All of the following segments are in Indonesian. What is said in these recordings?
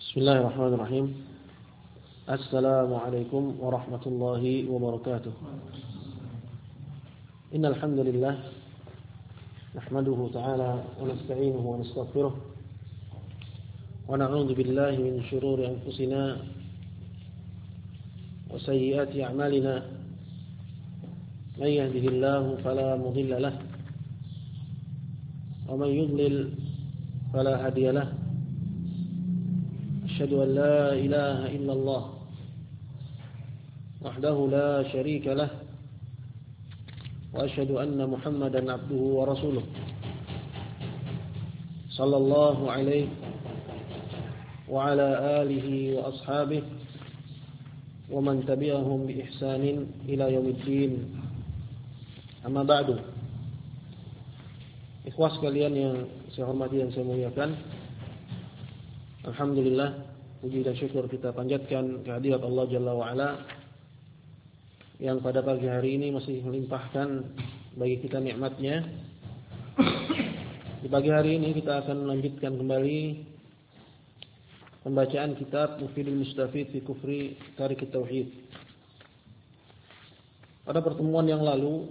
Bismillahirrahmanirrahim. Assalamualaikum warahmatullahi wabarakatuh. Innal hamdalillah nahmaduhu ta'ala wa nasta'inuhu wa nastaghfiruh wa na'udzu billahi min shururi anfusina wa sayyiati a'malina. May yahdihillahu fala mudilla lahu wa may yudlil fala hadiya lahu. أشهد أن لا إله إلا الله وحده لا شريك له وأشهد أن محمدا عبده ورسوله صلى الله عليه وعلى آله وأصحابه ومن تبعهم بإحسان إلى يوم الدين. أما بعد, ikhwas sekalian yang saya hormati dan saya muliakan, alhamdulillah, puji dan syukur kita panjatkan kehadirat Allah Jalla wa'ala yang pada pagi hari ini masih melimpahkan bagi kita nikmatnya. Di pagi hari ini kita akan melanjutkan kembali pembacaan kitab Mufidul Mustafid fi Kufri Tarik Tauhid. Pada pertemuan yang lalu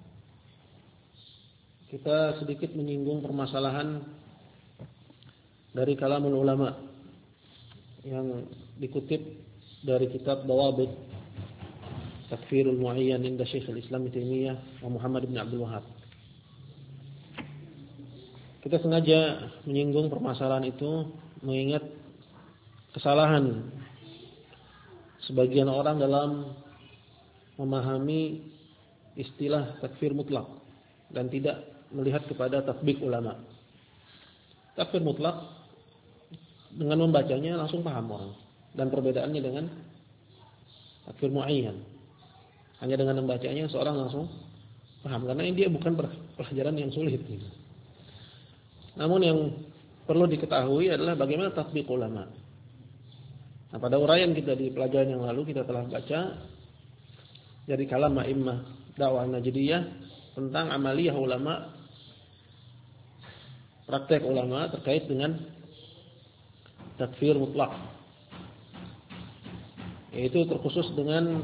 kita sedikit menyinggung permasalahan dari kalamul ulama yang dikutip dari kitab Dawabit Takfirul Mu'ayyan inda Syekhul Islam Ibnu Taimiyah wa Muhammad bin Abdul Wahhab. Kita sengaja menyinggung permasalahan itu mengingat kesalahan sebagian orang dalam memahami istilah takfir mutlak dan tidak melihat kepada tatbik ulama. Takfir mutlak dengan membacanya langsung paham orang, dan perbedaannya dengan takfir muayyan, hanya dengan membacanya seorang langsung paham karena ini dia bukan pelajaran yang sulit gitu. Namun yang perlu diketahui adalah bagaimana tatbik ulama. Nah, pada uraian kita di pelajaran yang lalu kita telah baca dari kalam a'immah dakwah Najdiyah tentang amaliyah ulama, praktek ulama terkait dengan takfir mutlak, yaitu terkhusus dengan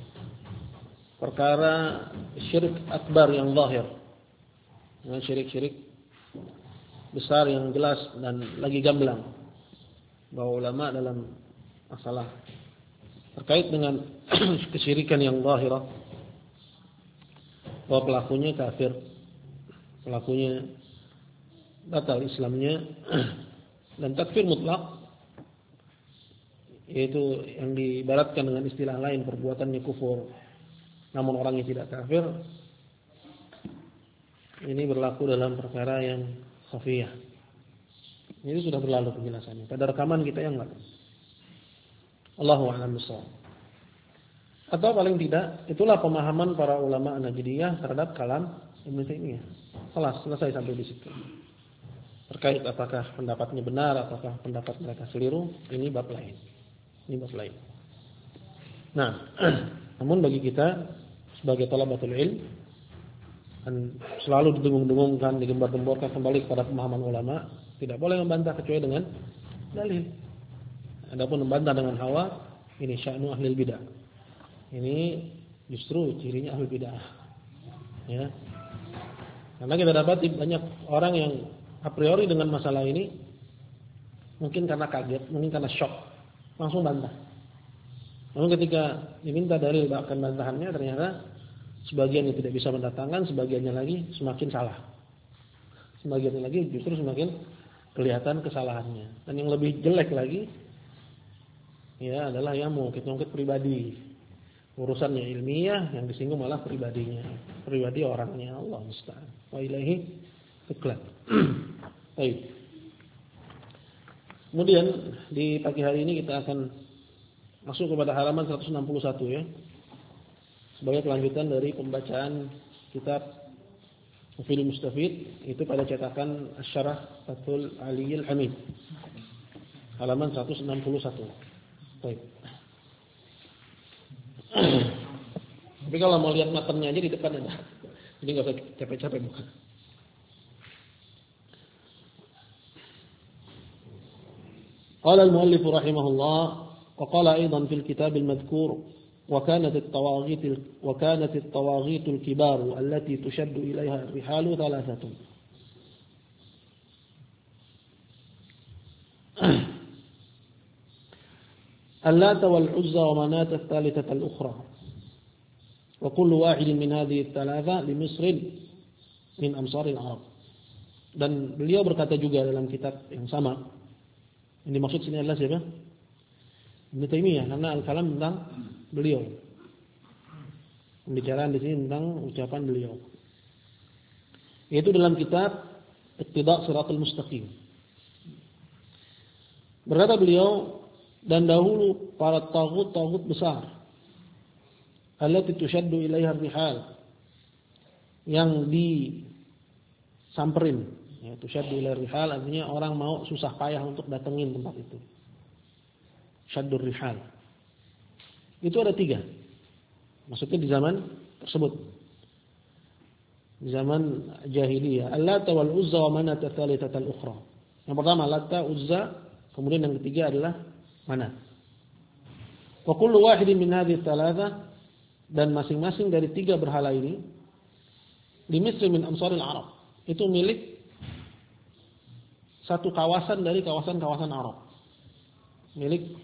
perkara syirik akbar yang zahir, dengan syirik-syirik besar yang jelas dan lagi gamblang, bahwa ulama dalam masalah terkait dengan kesyirikan yang zahirah, bahwa pelakunya kafir, pelakunya batal Islamnya. Dan takfir mutlak, yaitu yang diibaratkan dengan istilah lain perbuatannya kufur namun orangnya tidak kafir, ini berlaku dalam perkara yang khafiyah. Ini sudah berlalu penjelasannya pada rekaman kita yang lalu. Allahu a'lam bishawab. Atau paling tidak itulah pemahaman para ulama Najdiyah terhadap kalam Ibnu Taimiyah. Selesai sampai di situ. Terkait apakah pendapatnya benar, apakah pendapat mereka keliru, ini bab lain. Ini bab lain. Nah, namun bagi kita sebagai thalabatul ilm, dan selalu didengung-dengungkan, digembar-gemborkan kembali kepada pemahaman ulama, tidak boleh membantah kecuali dengan dalil. Adapun membantah dengan hawa, ini sya'nu ahlil bidah. Ini justru cirinya ahlul bidah. Ya. Karena kita dapat banyak orang yang a priori dengan masalah ini mungkin karena kaget, mungkin karena shock, langsung bantah. Namun ketika diminta dalil bahkan bantahannya, ternyata sebagian yang tidak bisa mendatangkan, sebagiannya lagi semakin salah. Sebagiannya lagi justru semakin kelihatan kesalahannya. Dan yang lebih jelek lagi ya adalah yang mengungkit-ungkit pribadi. Urusannya ilmiah, yang disinggung malah pribadinya. Pribadi orangnya, Allah musta'an. Wa ilaihi tuklan. Baik. Kemudian di pagi hari ini kita akan masuk kepada halaman 161 ya. Sebagai kelanjutan dari pembacaan kitab Mufidul Mustafid itu pada cetakan Asy-Syarah Fathul Aliyil Hamid. Halaman 161. Baik. Tapi kalau mau lihat matanya aja di depan ada. Jadi enggak usah capek-capek buka. قال المؤلف رحمه الله وقال أيضا في الكتاب المذكور وكانت الطواغيت الكبار التي تشد إليها الرحال ثلاثة. اللات والعزى ومناة الثالثة الأخرى وكل واحد من هذه الثلاثة لمصر من أمصار العرب. Dan beliau berkata juga dalam kitab yang sama. Yang dimaksud sini adalah siapa? Ibnu Taimiyah, karena al-kalam tentang beliau. Pembicaraan di sini tentang ucapan beliau. Yaitu dalam kitab Iqtida' Shiratal Mustaqim. Berkata beliau, dan dahulu para taghut besar allati tushaddu ilaiha ar-rihal, yang disamperin, ya, tushaddu ilaiha ar-rihal artinya orang mau susah payah untuk datengin tempat itu. Syaddur rihal. Itu ada 3. Maksudnya di zaman tersebut. Di zaman jahiliyah. Allata wal Uzza wa Manat ats-tsalitsata al-ukhra. Yang pertama Latta, Uzza, kemudian yang ketiga adalah Manat. Wa kullu wahidin min hadhihi ats-tsalatsa, dan masing-masing dari 3 berhala ini di Misr min amsaril Arab, itu milik satu kawasan dari kawasan-kawasan Arab. Milik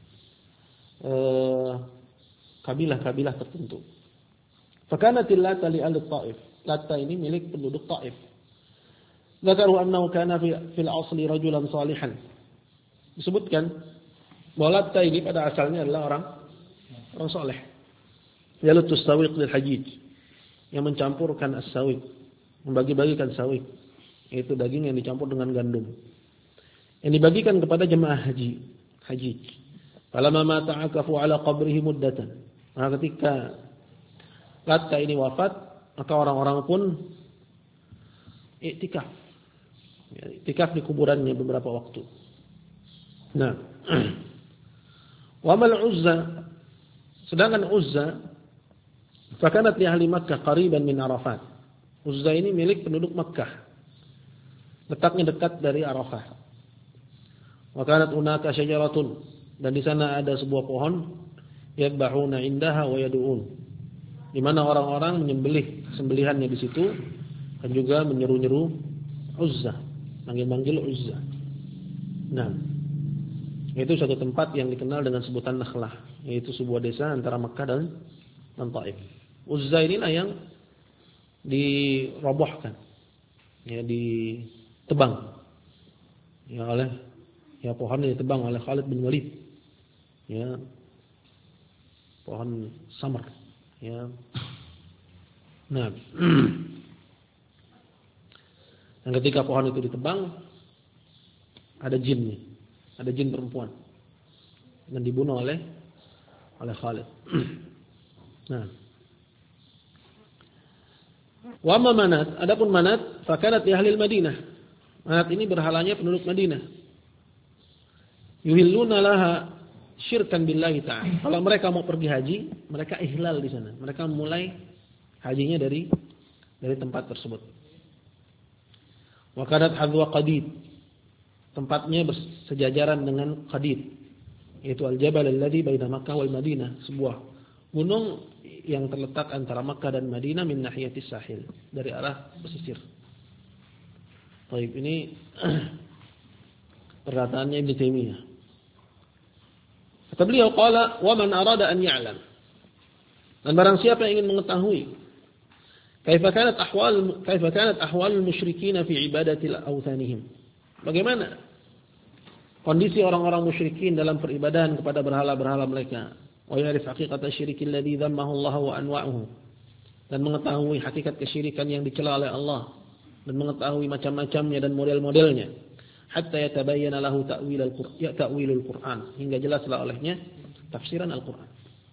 kabilah-kabilah tertentu. Fakanatil Lata li ahli Taif. Lata ini milik penduduk Taif. Dzakaru annahu kana fil asli rajulan salihan. Disebutkan bahwa Lata ini pada asalnya adalah orang saleh. Yalutus sawiq lil hajij, yang mencampurkan as-sawiq, membagi-bagikan sawiq, yaitu daging yang dicampur dengan gandum, yang dibagikan kepada jemaah haji. Falamma mata akafu ala qabrihi muddatan. Maka ketika Latta ini wafat, maka orang-orang pun iktikaf. Iktikaf di kuburannya beberapa waktu. Nah, wa mal Uzza, sedangkan Uzza fakanat li ahli Makkah qariban min Arafat. Uzza ini milik penduduk Makkah. Letaknya dekat dari Arafah. Wa kanat hunaka syajaratun, dan di sana ada sebuah pohon, yadbahuna indaha wa yad'un, di mana orang-orang menyembelih sembelihannya di situ dan juga menyeru-nyeru Uzza, manggil-manggil Uzza. Nah, itu satu tempat yang dikenal dengan sebutan Nakhlah, yaitu sebuah desa antara Makkah dan Taif. Uzza inilah yang dirobohkan, ya, ditebang, ya, pohon yang ditebang oleh Khalid bin Walid. Ya, pohon samar, ya. Nah, dan ketika pohon itu ditebang, ada jinnya, ada jin perempuan, dan dibunuh oleh Khalid. Nah, wa amma Manat, adapun Manat, fakanat li ahli Madinah. Manat ini berhalanya penduduk Madinah. Yuhilluna laha syirkan billahi ta'ala. Kalau mereka mau pergi haji, mereka ihlal di sana. Mereka mulai hajinya dari tempat tersebut. Wa kanat hadwa Qadid. Tempatnya bersejajaran dengan Qadid, yaitu al-jabal alladhi baina Makkah wal Madinah, sebuah gunung yang terletak antara Makkah dan Madinah min nahiyatis sahil, dari arah pesisir. Baik, ini perkataannya Ibnu Taimiyah. Kata beliau, qala wa man arada an ya'lam, dan barang siapa yang ingin mengetahui kaifa kanat ahwal musyrikin fi ibadati awthanihim, bagaimana kondisi orang-orang musyrikin dalam peribadahan kepada berhala-berhala mereka, wa ya'rif haqiqata syirki alladhi dhammahu Allah wa anwa'uhu, dan mengetahui hakikat kesyirikan yang dicela oleh Allah, dan mengetahui macam-macamnya dan model-modelnya, hatta yatabayyana lahu ta'wilul Qur'an, hingga jelaslah olehnya tafsiran Al-Qur'an.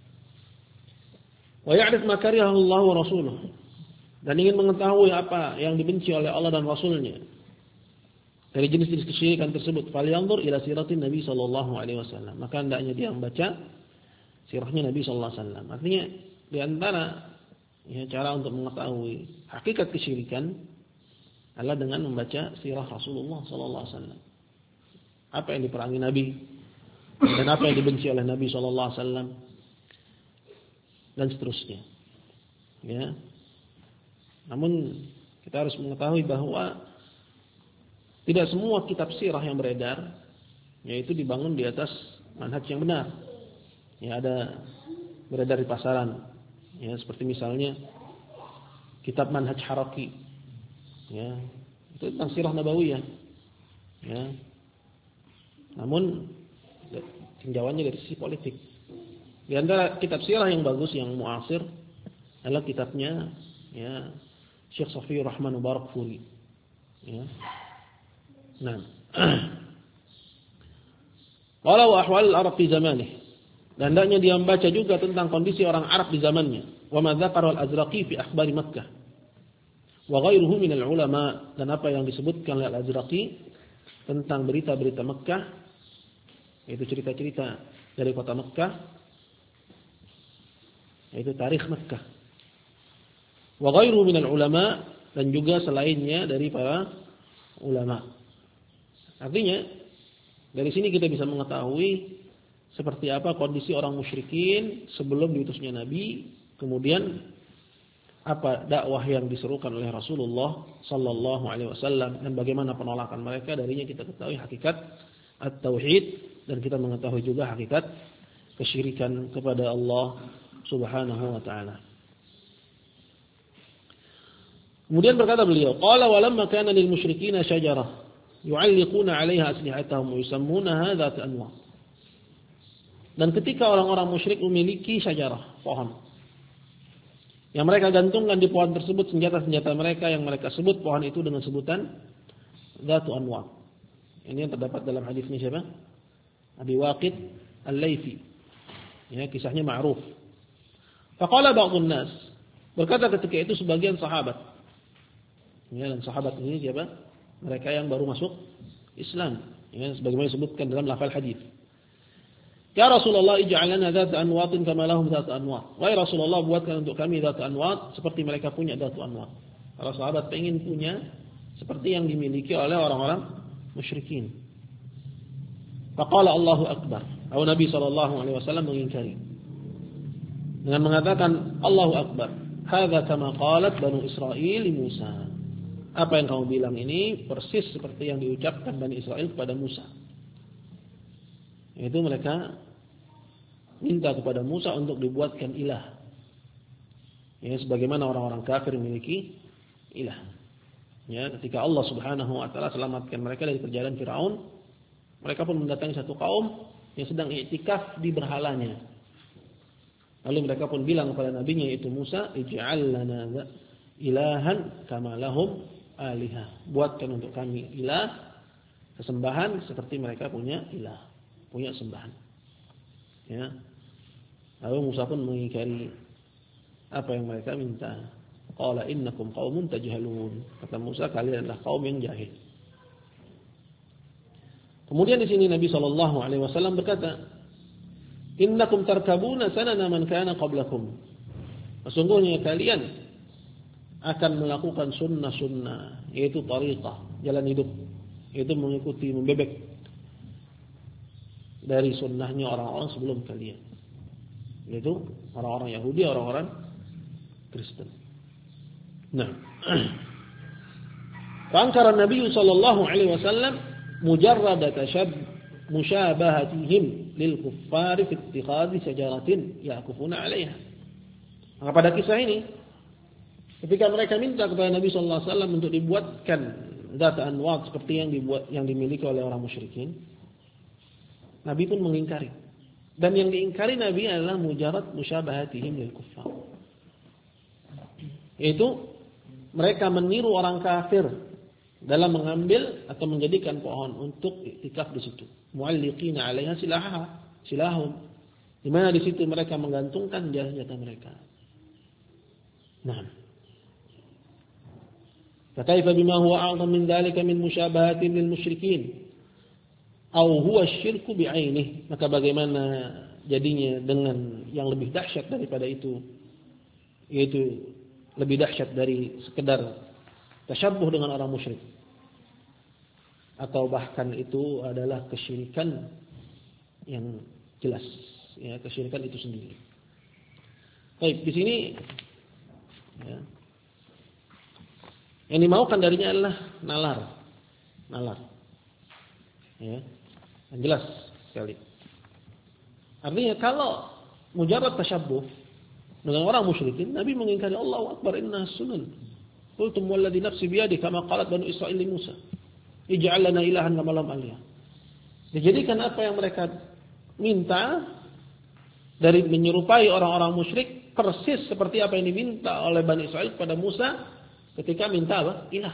Wa ya'rif ma karihahu Allah wa rasuluhu, dan ingin mengetahui apa yang dibenci oleh Allah dan Rasulnya dari jenis-jenis kesyirikan tersebut. Falyanzur ila siratin Nabi sallallahu alaihi wasallam, maka hendaknya dia membaca sirahnya Nabi sallallahu alaihi wasallam. Artinya di antara cara untuk mengetahui hakikat kesyirikan adalah dengan membaca sirah Rasulullah sallallahu alaihi wasallam. apa yang diperangi Nabi dan apa yang dibenci oleh Nabi sallallahu alaihi wasallam dan seterusnya. Ya. Namun kita harus mengetahui bahwa tidak semua kitab sirah yang beredar yaitu dibangun di atas manhaj yang benar. Ya, ada beredar di pasaran. Ya, seperti misalnya kitab Manhaj Haraki. Ya, itu tentang sirah nabawiyah. Ya. Namun tinjauannya dari sisi politik. Di antara kitab sirah yang bagus yang muasir adalah kitabnya ya Syekh Safiyur Rahman Mubarakfuri. Ya. Nah. Walau ahwal al-Arab fi zamanih. Dan hendaknya dia membaca juga tentang kondisi orang Arab di zamannya. Wa ma dzakara al-Azraqi fi akhbari Makkah. Wa ghairuhu min al-ulama, dan apa yang disebutkan oleh Al-Azraqi tentang berita-berita Makkah, yaitu cerita-cerita dari kota Makkah, yaitu tarikh Makkah. Wa ghairuhu min al-ulama, dan juga selainnya dari para ulama. Artinya dari sini kita bisa mengetahui seperti apa kondisi orang musyrikin sebelum diutusnya Nabi, kemudian apa dakwah yang diserukan oleh Rasulullah sallallahu alaihi wasallam dan bagaimana penolakan mereka. Darinya kita ketahui hakikat at-tauhid dan kita mengetahui juga hakikat kesyirikan kepada Allah Subhanahu wa taala. Kemudian berkata beliau, qala walamma kana lil musyrikina syajarah yu'alliquna 'alaiha aslihatahum wa yusammunaha dzat anwa. Dan ketika orang-orang musyrik memiliki syajarah, pohon, yang mereka gantungkan di pohon tersebut senjata-senjata mereka yang mereka sebut pohon itu dengan sebutan dzatu anwa. Ini yang terdapat dalam hadisnya siapa? Abi Waqid Al-Laythi. Ya, kisahnya ma'ruf. Faqala ba'dun nas, berkata ketika itu sebagian sahabat. Ya, dan sahabat ini siapa? Mereka yang baru masuk Islam. Ya, sebagaimana disebutkan dalam lafal hadis. Ya Rasulullah, ij'al lana dzat anwatin kama lahum dzat anwat. Wahai Rasulullah, buatkan untuk kami dzat anwat seperti mereka punya dzat anwat. Para sahabat ingin punya seperti yang dimiliki oleh orang-orang musyrikin. Faqala Allahu akbar. Lalu Nabi sallallahu alaihi wasallam mengingkari dengan mengatakan Allahu akbar. Hadza kama qalat Banu Israil li Musa. Apa yang kamu bilang ini persis seperti yang diucapkan Bani Israel kepada Musa. Itu mereka minta kepada Musa untuk dibuatkan ilah. Ya, sebagaimana orang-orang kafir memiliki ilah. Ya, ketika Allah Subhanahu wa taala selamatkan mereka dari perjalanan Firaun, mereka pun mendatangi satu kaum yang sedang i'tikaf di berhalanya. Lalu mereka pun bilang kepada nabinya yaitu Musa, ij'al lana ilahan kama lahum alihah. Buatkan untuk kami ilah, sesembahan seperti mereka punya ilah, punya sembahan. Ya. Lalu Musa pun mengingkari apa yang mereka minta. Qala innakum qaumun tajhalun. Kata Musa, kalian adalah kaum yang jahil. Kemudian di sini Nabi sallallahu alaihi wasallam berkata, innakum tarkabuna sanana man kana qablakum. Sesungguhnya kalian akan melakukan sunnah-sunnah, yaitu tariqah, jalan hidup, yaitu mengikuti, membebek dari sunnahnya orang-orang sebelum kalian, yaitu orang-orang Yahudi, orang-orang Kristen. Nah, fa'ankara Nabi sallallahu alaihi wasallam mujarrad musyabahatihim lil kuffari fi ittikhadhi syajaratin yaqufuna 'alaiha. Maka pada kisah ini, ketika mereka minta kepada Nabi sallallahu alaihi wasallam untuk dibuatkan dzat anwat seperti yang dimiliki oleh orang musyrikin, Nabi pun mengingkari. Dan yang diingkari Nabi adalah mujarrad musyabahatihim lil kuffar. Yaitu mereka meniru orang kafir dalam mengambil atau menjadikan pohon untuk iktikaf di situ. Mu'alliqina 'alaiha silahum. Di mana di situ mereka menggantungkan senjata mereka. Nah. Fakaifa bima huwa a'zam min dzalika min musyabahatin lil musyrikin? Aw huwa syirku bi'ainih. Maka bagaimana jadinya dengan yang lebih dahsyat daripada itu, yaitu lebih dahsyat dari sekedar tasyabbuh dengan orang musyrik. atau bahkan itu adalah kesyirikan yang jelas, ya, kesyirikan itu sendiri. Baik, di sini ya, yang dimaukan darinya adalah nalar. Ya, yang jelas sekali. Artinya kalau mujarrad tasyabbuh dengan orang musyrikin, Nabi mengingkari Allahu Akbar inna sunan. Qultum walladhi nafsi biyadi kama qalat banu Israil li Musa. Ij'al lana ilahan kama lahum alihah. Dijadikan apa yang mereka minta dari menyerupai orang-orang musyrik persis seperti apa yang diminta oleh Bani Israil kepada Musa ketika minta apa? Ilah.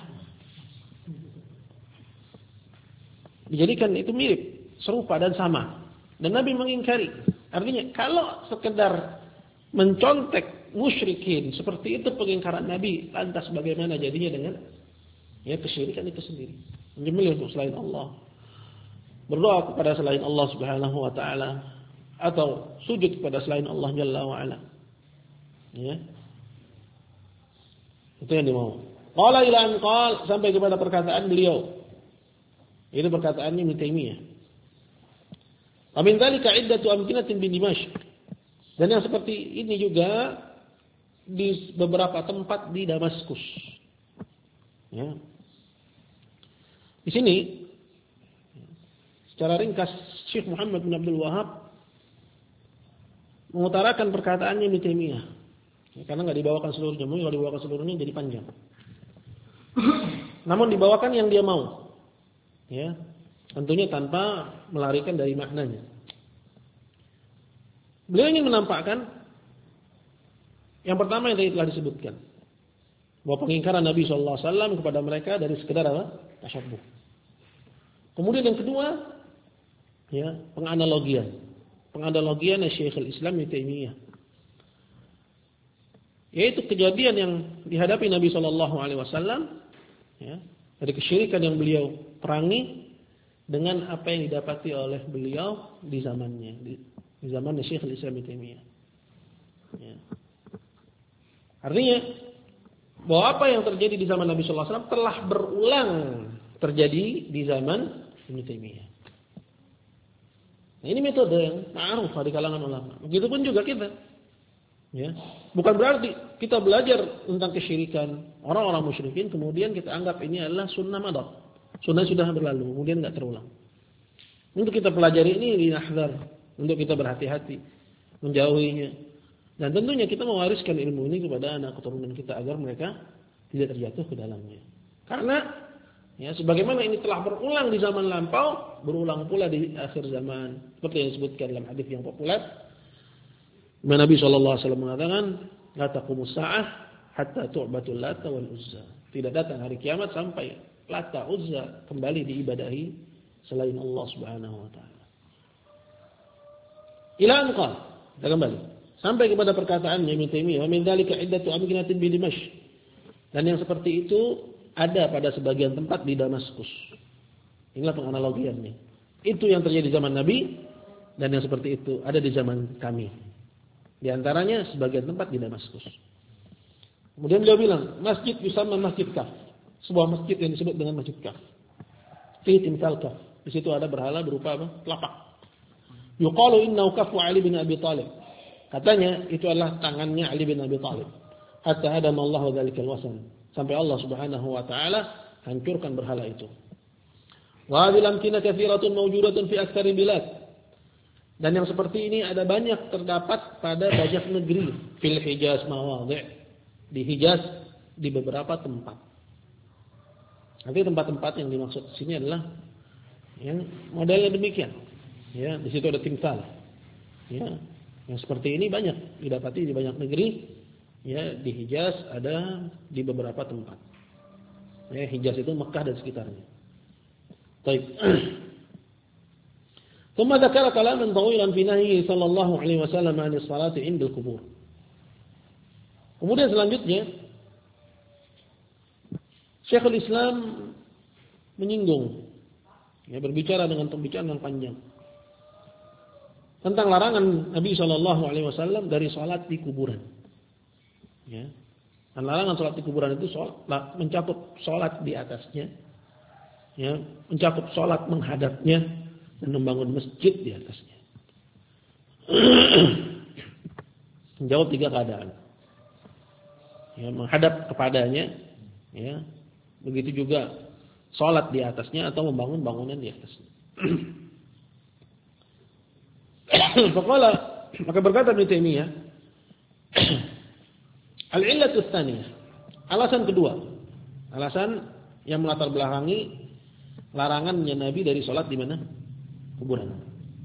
Dijadikan itu mirip, serupa dan sama. Dan Nabi mengingkari. Artinya kalau sekedar mencontek musyrikin seperti itu pengingkaran Nabi, lantas bagaimana jadinya dengan ya kesyirikan itu sendiri? Menyembelih untuk selain Allah, berdoa kepada selain Allah Subhanahu wa taala, atau sujud kepada selain Allah Jalla wa ala. Ya. Itu yang dimau. Qala ila an qala, sampai kepada perkataan beliau. Itu perkataannya Ibnu Taimiyah. Wa min dzalika iddatu amkinatin bi Dimashq. Dan yang seperti ini juga di beberapa tempat di Damaskus. Ya. Di sini secara ringkas Syekh Muhammad bin Abdul Wahhab mengutarakan perkataannya Ibnu Taimiyah. Ya, karena enggak dibawakan seluruhnya, kalau dibawakan seluruhnya jadi panjang. Namun dibawakan yang dia mau. Ya. Tentunya tanpa melarikan dari maknanya. Beliau ingin menampakkan yang pertama yang tadi telah disebutkan, bahwa pengingkaran Nabi SAW kepada mereka dari sekedar apa? Tasyabbuh. Kemudian yang kedua, ya, penganalogian Syekhul Islam Ibnu Taimiyah, yaitu kejadian yang dihadapi Nabi SAW, ya, dari kesyirikan yang beliau perangi dengan apa yang didapati oleh beliau di zamannya, di zaman Syekhul Islam Ibnu Taimiyah. Ya. Artinya bahwa apa yang terjadi di zaman Nabi sallallahu alaihi wasallam telah berulang terjadi di zaman Ibnu Taimiyah. Nah, ini metode yang ma'ruf di kalangan ulama. Begitupun juga kita. Ya. Bukan berarti kita belajar tentang kesyirikan orang-orang musyrikin kemudian kita anggap ini adalah sunnah madad. Sunnah sudah berlalu, kemudian enggak terulang. Untuk kita pelajari ini dinahdzar, untuk kita berhati-hati menjauhinya. Dan tentunya kita mewariskan ilmu ini kepada anak keturunan kita agar mereka tidak terjatuh ke dalamnya. Karena ya sebagaimana ini telah berulang di zaman lampau, berulang pula di akhir zaman. Seperti yang disebutkan dalam hadis yang populer, Nabi sallallahu alaihi wasallam mengatakan, "La taqumus sa'ah hatta tu'batul Lata wal Uzza." Tidak datang hari kiamat sampai Lata Uzza kembali diibadahi selain Allah Subhanahu wa taala. Ila an qala, kita kembali sampai kepada perkataan Ibnu Taimiyah, "Wa min dzalika iddatu amkinatin bi Dimashq." Dan yang seperti itu ada pada sebagian tempat di Damaskus. Inilah penganalogiannya. Itu yang terjadi di zaman Nabi dan yang seperti itu ada di zaman kami. Di antaranya sebagian tempat di Damaskus. Kemudian beliau bilang, masjid yusamma Masjid Kaf. Sebuah masjid yang disebut dengan Masjid Kaf. Fi timsal kaf. Di situ ada berhala berupa apa? Telapak. Yuqalu innahu kafu Ali bin Abi Thalib. Katanya itu adalah tangannya Ali bin Abi Thalib. Hatta hadama Allahu dzalikal wasan. Sampai Allah Subhanahu wa taala hancurkan berhala itu. Wa hadhihi amkinah katsiratun mawjudatun fi aktsari bilad. Dan yang seperti ini ada banyak terdapat pada banyak negeri, fil Hijaz mawadhi', di Hijaz di beberapa tempat. Nanti tempat-tempat yang dimaksud di sini adalah yang modelnya demikian. Ya, di situ ada timsal. Ya, yang seperti ini banyak didapati di banyak negeri. Ya, di Hijaz ada di beberapa tempat. Ya, Hijaz itu Mekah dan sekitarnya. Baik. ثم ذكر كلاما طويلا في نهيه صلى الله عليه وسلم عن الصلاة عند القبور. Kemudian selanjutnya Syekhul Islam menyinggung, ya, berbicara dengan pembicaraan yang panjang tentang larangan Nabi Shallallahu Alaihi Wasallam dari sholat di kuburan. Ya. Dan larangan sholat di kuburan itu mencakup sholat di atasnya ya, mencakup sholat menghadapnya dan membangun masjid di atasnya. Menjawab 3 keadaan. Ya, menghadap kepadanya, ya, begitu juga sholat di atasnya atau membangun bangunan di atasnya. Maka berkata Ibnu Taimiyah, al-illatu tsaniyah, alasan kedua, alasan yang melatar belakangi larangannya Nabi dari sholat di mana? Kuburan.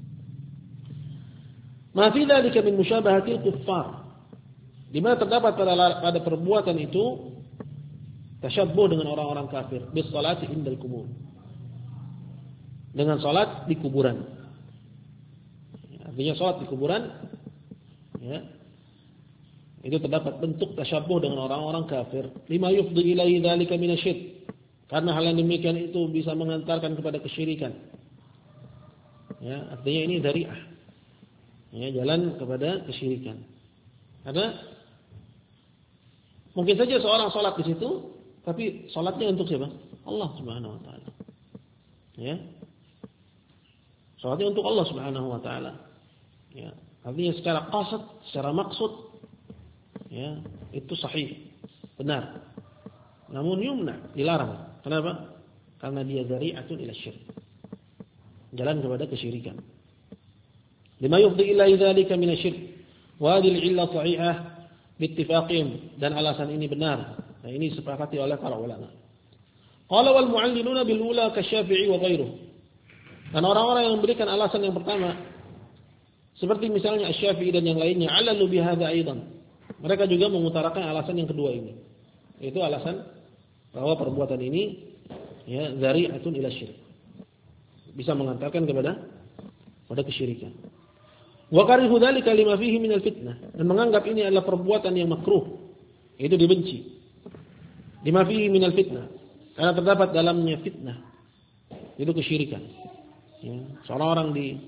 Ma fi dzalika min musyabahatil kuffar. Di mana terdapat pada perbuatan itu tasyabbuh dengan orang-orang kafir, bis salati indal kubur. Dengan salat di kuburan. Artinya salat di kuburan, ya, itu terdapat bentuk tasyabbuh dengan orang-orang kafir. Lima yufdi ilaihi dzalika minasyirk. Karena hal yang demikian itu bisa mengantarkan kepada kesyirikan. Ya, artinya ini dzari'ah. Ya, jalan kepada kesyirikan. Karena mungkin saja seorang salat di situ, tapi salatnya untuk siapa? Allah Subhanahu wa taala. Ya. Salatnya untuk Allah Subhanahu wa taala. Ya, artinya secara qasad, secara maksud, ya, itu sahih, benar. Namun yumna, dilarang. Kenapa? Karena dia dzari'atun ila syirk. Jalan kepada kesyirikan. Lima yufdi ila dzalika min asy-syirk. Wa hadhihi al-'illah sahihah biittifaqihim, dan alasan ini benar. Nah, ini disepakati oleh para ulama. Qala wal mu'alliluna bil ula kasy-Syafi'i wa ghairuh. Dan orang-orang yang memberikan alasan yang pertama, seperti misalnya Asy-Syafi'i dan yang lainnya, alalu bi hadza aidan. Mereka juga mengutarakan alasan yang kedua ini. Yaitu alasan bahwa perbuatan ini, ya, dzari'atun ila syirk. Bisa mengantarkan kepada kesyirikan. Wa karihu dzalika lima fihi min al-fitnah. Dan menganggap ini adalah perbuatan yang makruh. Itu dibenci. Lima fihi min al-fitnah. Karena terdapat dalamnya fitnah. Itu kesyirikan. Ya, seorang orang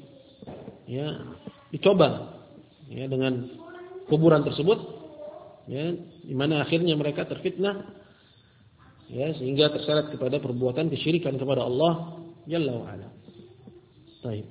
dicoba, ya, dengan kuburan tersebut, ya, di mana akhirnya mereka terfitnah, ya, sehingga terseret kepada perbuatan kesyirikan kepada Allah Jalla wa Ala. Baik.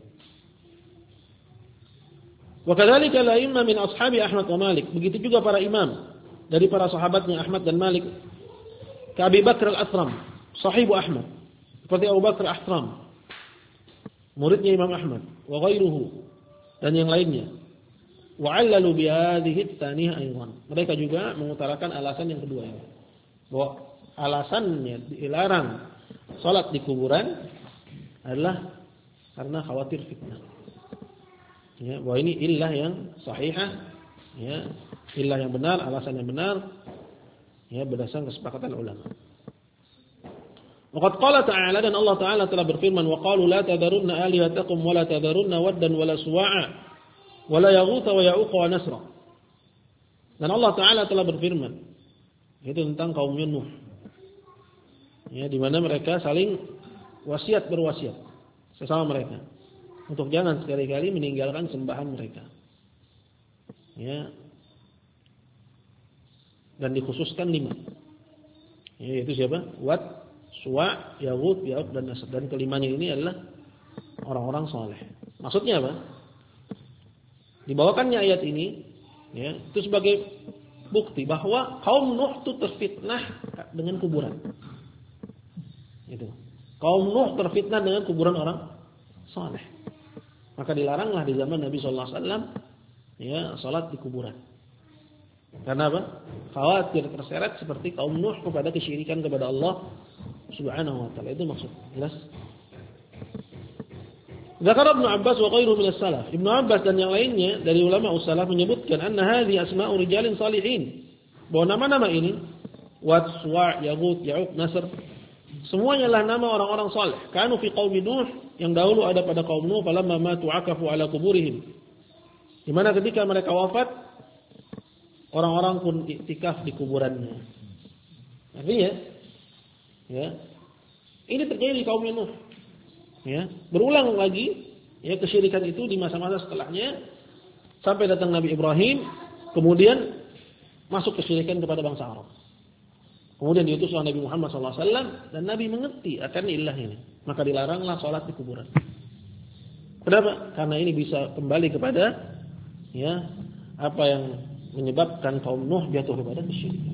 Wa kadzalika al-a'immah min ashabi Ahmad wa Malik. Begitu juga para imam dari para sahabatnya Ahmad dan Malik. Ka Abi Bakr al-Athram, sahibu Ahmad. Seperti Abu Bakr al-Athram, muridnya Imam Ahmad, wa ghairuhu, dan yang lainnya. Wa 'allalu bi hadhihi at-tsaniyah aidan. Mereka juga mengutarakan alasan yang kedua ini. Bahwa alasannya dilarang salat di kuburan adalah karena khawatir fitnah. Ya, bahwa ini illah yang sahihah, ya, illah yang benar, alasan yang benar, ya, berdasarkan kesepakatan ulama. Waqad qala ta'ala, dan Allah Ta'ala telah berfirman, wa qalu la tadarunna alihatakum wa la tadarunna waddan wa la suwa'a wa la yaghutha wa ya'uqa wa nasra. Dan Allah Ta'ala telah berfirman, itu tentang kaum Nuh. Ya, di mana mereka saling berwasiat sesama mereka untuk jangan sekali-kali meninggalkan sembahan mereka. Ya. Dan dikhususkan 5. Yaitu siapa? Wad, Suwa, Yaghut, Ya'uq, dan Nasr. Dan kelimanya ini adalah orang-orang saleh. Maksudnya apa? Dibawakannya ayat ini, ya, itu sebagai bukti bahwa kaum Nuh itu terfitnah dengan kuburan. Itu. Kaum Nuh terfitnah dengan kuburan orang saleh. Maka dilaranglah di zaman Nabi sallallahu alaihi wasallam, ya, salat di kuburan. Karena apa? Khawatir terseret seperti kaum Nuh kepada kesyirikan kepada Allah Subhanahu wa taala. Itu maksud. Jelas? Zakar Ibnu Abbas wa ghairuhu min as-salaf. Ibnu Abbas dan yang lainnya dari ulama us-salaf menyebutkan anna hadhihi asma'u rijalin salihin. Bahwa nama-nama ini, Wad, Suwa', Yaghut, Ya'uq, Nasr, semuanya adalah nama orang-orang saleh. Kanu fi qaumi Nuh, yang dahulu ada pada kaum Nuh, falamma matu akafu ala kuburihim. Di mana ketika mereka wafat, orang-orang pun iktikaf di kuburannya. Artinya, ya, ini terjadi di kaum Nuh. Ya, berulang lagi, ya, kesyirikan itu di masa-masa setelahnya sampai datang Nabi Ibrahim, kemudian masuk kesyirikan kepada bangsa Arab. Kemudian diutuslah Nabi Muhammad SAW dan Nabi mengerti akan ilah ini. Maka dilaranglah sholat di kuburan. Kenapa? Karena ini bisa kembali kepada apa yang menyebabkan kaum Nuh jatuh kepada kesyirikan.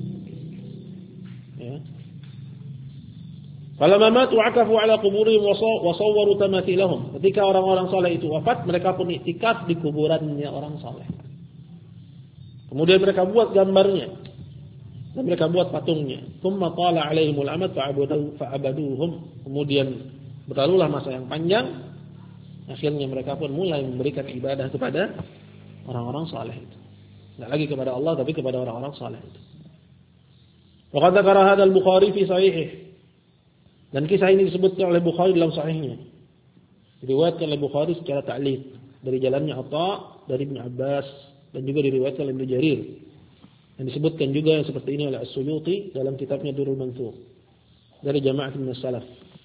Ya. Falamma matu akafu ala quburihim wa sawwaru tamathilahum. Ketika orang-orang saleh itu wafat, mereka pun iktikaf di kuburannya orang saleh. Kemudian mereka buat gambarnya. Dan mereka buat patungnya. Tsumma qala 'alaihimul amad fa'abaduhum. Kemudian berlalulah masa yang panjang. Akhirnya mereka pun mulai memberikan ibadah kepada orang-orang saleh itu. Tidak lagi kepada Allah tapi kepada orang-orang saleh itu. Wa qad dzakara hadzal Bukhari fi sahihih. Dan kisah ini disebutkan oleh Bukhari dalam sahihnya. Diriwayatkan oleh Bukhari secara ta'liq dari jalannya Atha dari Ibnu Abbas dan juga diriwayatkan oleh Ibnu Jarir. Dan disebutkan juga seperti ini oleh As-Suyuti dalam kitabnya Durrul Mansur dari Jama'ah min as-Salaf.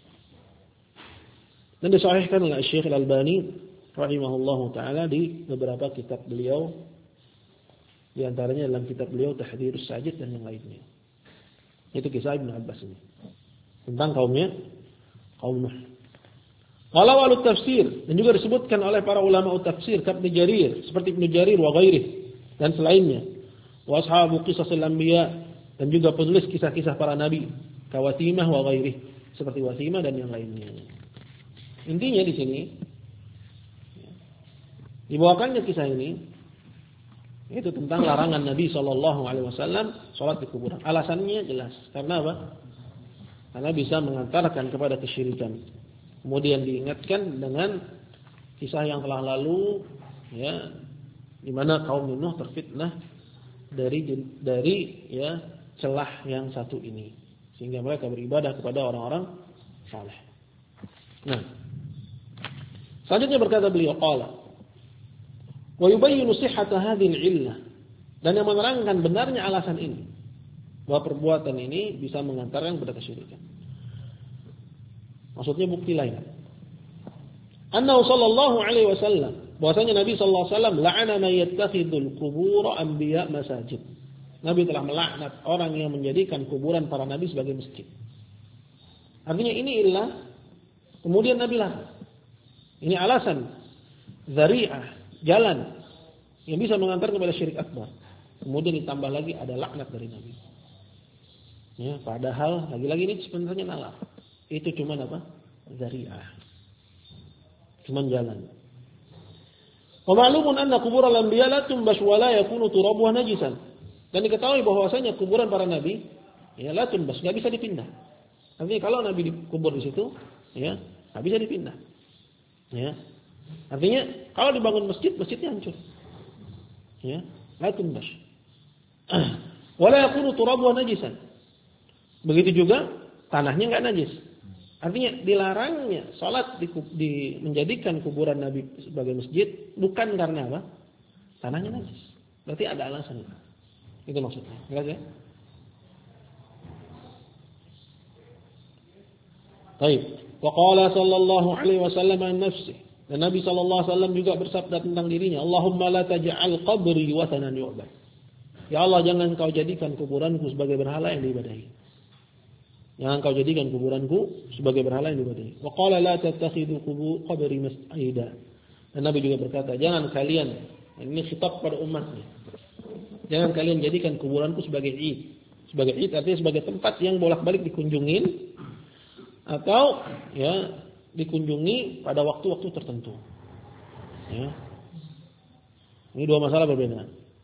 Dan disahihkan oleh Syekh Al-Albani rahimahullahu taala di beberapa kitab beliau, di antaranya dalam kitab beliau Tahdhirus Sajid dan yang lainnya. Itu kisah Ibnu Abbas ini tentang kaum Nuh. Qala walut tafsir, dan juga disebutkan oleh para ulama tafsir Ibnu Jarir, seperti Ibnu Jarir wa ghairih dan selainnya. Wa ashabu qisasil anbiya, dan juga penulis kisah-kisah para nabi, kawatimah wa ghairih, seperti Wasimah dan yang lainnya. Intinya di sini dibawakannya kisah ini itu tentang larangan Nabi sallallahu alaihi wasallam salat di kuburan. Alasannya jelas, karena apa? Karena bisa mengantarkan kepada kesyirikan. Kemudian diingatkan dengan kisah yang telah lalu, di mana kaum Nuh terfitnah dari celah yang satu ini, sehingga mereka beribadah kepada orang-orang saleh. Nah, selanjutnya berkata beliau qala wa yubayyinu sihhata hadhihi al-'illah, dan yang menerangkan benarnya alasan ini bahwa perbuatan ini bisa mengantarkan kepada kesyirikan. Maksudnya bukti lain. Annahu sallallahu alaihi wasallam, bahwasanya Nabi sallallahu alaihi wasallam la'ana man yattakhidul qubur anbiya masajid. Nabi telah melaknat orang yang menjadikan kuburan para nabi sebagai masjid. Artinya ini illah, kemudian Nabi larang. Ini alasan dzari'ah, jalan yang bisa mengantar kepada syirik akbar. Kemudian ditambah lagi ada laknat dari Nabi. Padahal lagi-lagi ini sebenarnya nalar. Itu cuma apa? Dzari'ah. Cuma jalan. Wa ma'lumun anna qubur al-anbiya la tumbash wa la yakunu turabuha najisan. Dan diketahui bahwasanya kuburan para nabi la tumbash, enggak bisa dipindah. Artinya kalau nabi dikubur di situ, enggak bisa dipindah. Artinya kalau dibangun masjid, masjidnya hancur. La tumbash. Wa la yakunu turabuha najisan. Begitu juga tanahnya enggak najis. Artinya dilarangnya salat menjadikan kuburan Nabi sebagai masjid bukan karena apa? Tanahnya najis. Berarti ada alasan. Itu maksudnya. Jelas ya? Baik. Wa qala sallallahu alaihi wasallam an nafsi. Dan Nabi sallallahu alaihi wasallam juga bersabda tentang dirinya, Allahumma la taj'al qabri wathanan yu'bad. Ya Allah, jangan kau jadikan kuburanku sebagai berhala yang diibadahi. Jangan kau jadikan kuburanku sebagai berhala yang diibadahi. Wa qala la tattakhidhu qabri masjida. Dan Nabi juga berkata, jangan kalian, ini khitab pada umatnya, jangan kalian jadikan kuburanku sebagai id. Sebagai id artinya sebagai tempat yang bolak-balik dikunjungin atau dikunjungi pada waktu-waktu tertentu. Ini dua masalah berbeda.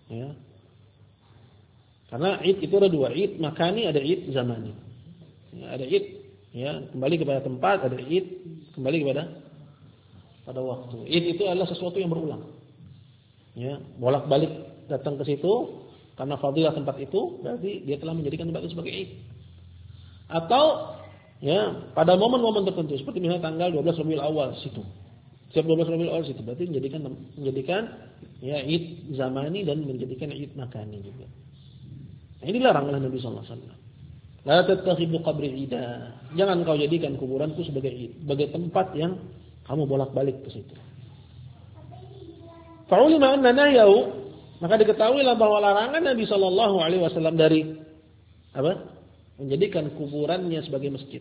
Karena id itu ada dua, id makani, ada id zamani. Ada id kembali kepada tempat, ada id kembali pada waktu. Id itu adalah sesuatu yang berulang. Bolak-balik datang ke situ karena fadilah tempat itu, berarti dia telah menjadikan tempat itu sebagai id. Atau pada momen-momen tertentu, seperti misalnya tanggal 12 Rabiul Awal situ. Setiap 12 Rabiul Awal situ berarti menjadikan id zamani dan menjadikan id makani juga. Nah, ini dilarang oleh Nabi sallallahu alaihi wasallam. La tattakhidhu qabri ida. Jangan kau jadikan kuburanku sebagai tempat yang kamu bolak-balik ke situ. Fa'ulima anna nahyahu, maka diketahuilah bahwa larangan Nabi sallallahu alaihi wasallam dari apa? menjadikan kuburannya sebagai masjid.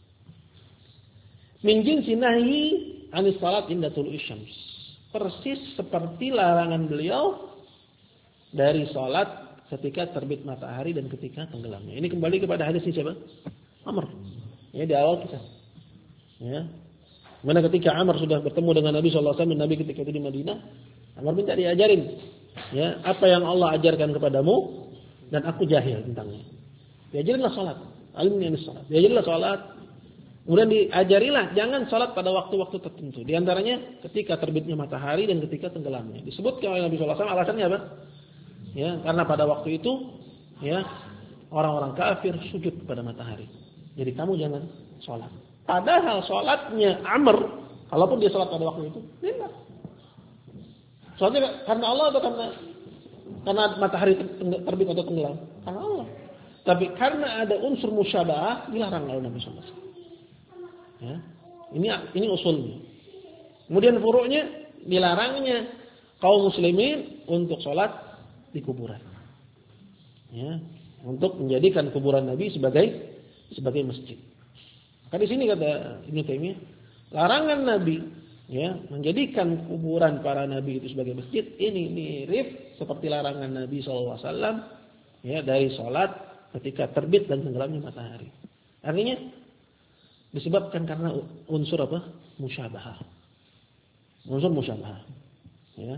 Min jinsi nahyi anis salat inda tulu'i syams. Persis seperti larangan beliau dari salat ketika terbit matahari dan ketika tenggelamnya. Ini kembali kepada hadis siapa? Amr. Ya, di awal kisah. Ya. Mana ketika Amr sudah bertemu dengan Nabi sallallahu alaihi wasallam, Nabi ketika itu di Madinah, Amr minta diajarin, ya, apa yang Allah ajarkan kepadamu dan aku jahil tentangnya. Diajarinlah salat, alimni salat. Diajarinlah salat. Kemudian diajarilah jangan salat pada waktu-waktu tertentu. Di antaranya ketika terbitnya matahari dan ketika tenggelamnya. Disebutkan oleh Nabi sallallahu alaihi wasallam alasannya apa? Ya, karena pada waktu itu, ya, orang-orang kafir sujud kepada matahari. Jadi kamu jangan salat. Padahal salatnya Amr, kalaupun dia salat pada waktu itu, benar. Salatnya karena Allah atau karena matahari terbit atau tenggelam? Karena Allah. Tapi karena ada unsur musyabahah, dilarang oleh Nabi sallallahu alaihi wasallam. Ya. Ini usulnya. Kemudian furu'nya, dilarangnya kaum muslimin untuk salat di kuburan. Ya, untuk menjadikan kuburan Nabi sebagai masjid. Maka di sini kata Ibnu Taimiyah, larangan Nabi, ya, menjadikan kuburan para nabi itu sebagai masjid ini mirip seperti larangan Nabi sallallahu alaihi wasallam, ya, dari salat ketika terbit dan tenggelamnya matahari. Artinya disebabkan karena unsur apa? Musyabahah. Unsur musyabahah. Ya.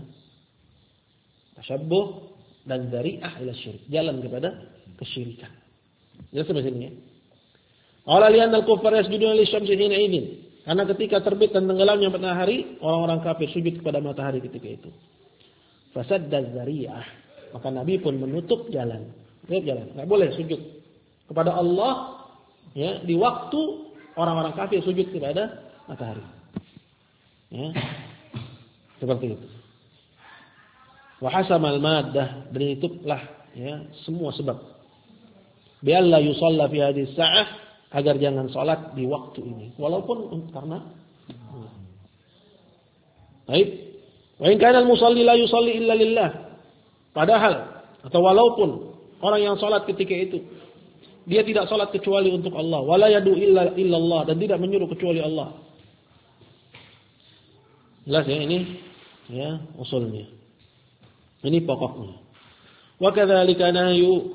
Tasyabbuh dan dzari'ah ila syirik, jalan kepada kesyirikan. Jelas sampai sini ya. Qala li'anna al-kuffar yasjuduna lisyamsi hina idzin. Karena ketika terbit dan tenggelamnya matahari, orang-orang kafir sujud kepada matahari ketika itu. Fasadda dzari'ah. Maka Nabi pun menutup jalan. Enggak boleh sujud kepada Allah, ya, di waktu orang-orang kafir sujud kepada matahari. Ya. Seperti itu. Wa hasamal maddah, dan itulah, ya, semua sebab. Bi alla yusalla fi hadhihi sa'ah, agar jangan salat di waktu ini. Walaupun karena baik. Wa in kana al-musalli la yusalli illa lillah. Padahal atau walaupun orang yang salat ketika itu dia tidak salat kecuali untuk Allah, wala yadu illa illallah, dan tidak menyuruh kecuali Allah. Jelas ya ini, ya, usulnya. Ini pokoknya. Wa kadzalika nahyu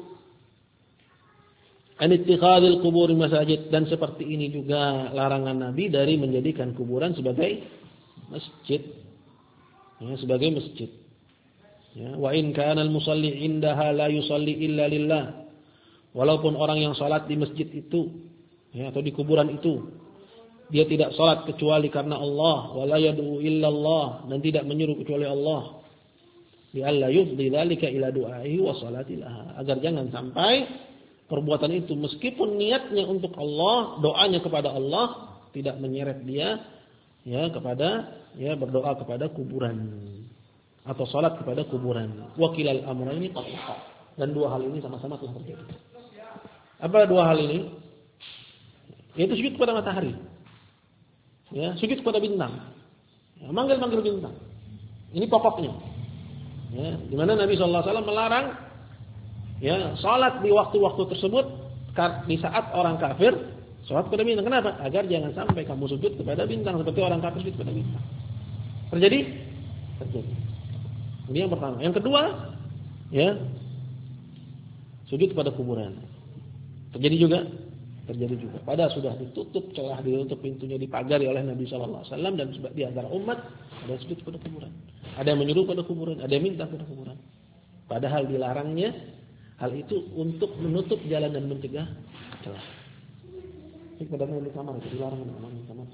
an ittikhadil qubur masajid, dan seperti ini juga larangan Nabi dari menjadikan kuburan sebagai masjid. Ya, sebagai masjid. Ya, wa in kana al-musalli indaha la yusalli illa lillah. Walaupun orang yang salat di masjid itu, ya, atau di kuburan itu, dia tidak salat kecuali karena Allah, wala yad'u illallah, dan tidak menyuruh kecuali Allah. Bi alla yufdi dzalika ila du'aihi wa salatilah, agar jangan sampai perbuatan itu meskipun niatnya untuk Allah, doanya kepada Allah, tidak menyeret dia, ya, kepada, ya, berdoa kepada kuburan atau salat kepada kuburan. Wakilal amraini qad waqa, dan dua hal ini sama-sama telah terjadi. Apa dua hal ini? Yaitu sujud kepada matahari, ya, sujud kepada bintang, ya, manggil-manggil bintang. Ini pokoknya, ya, di mana Nabi sallallahu alaihi wasallam melarang, ya, salat di waktu-waktu tersebut di saat orang kafir salat kepada bintang. Kenapa? Agar jangan sampai kamu sujud kepada bintang seperti orang kafir sujud kepada bintang. Terjadi? Terjadi. Ini yang pertama. Yang kedua, ya, sujud kepada kuburan. Terjadi juga? Terjadi juga. Padahal sudah ditutup celah, ditutup pintunya, dipagari oleh Nabi sallallahu alaihi wasallam, dan di antara umat ada yang sujud kepada kuburan. Ada yang menyuruh pada kuburan, ada yang minta kepada kuburan. Padahal dilarangnya hal itu untuk menutup jalan dan mencegah celah. Ini pada di kamar itu dilarang di kamar.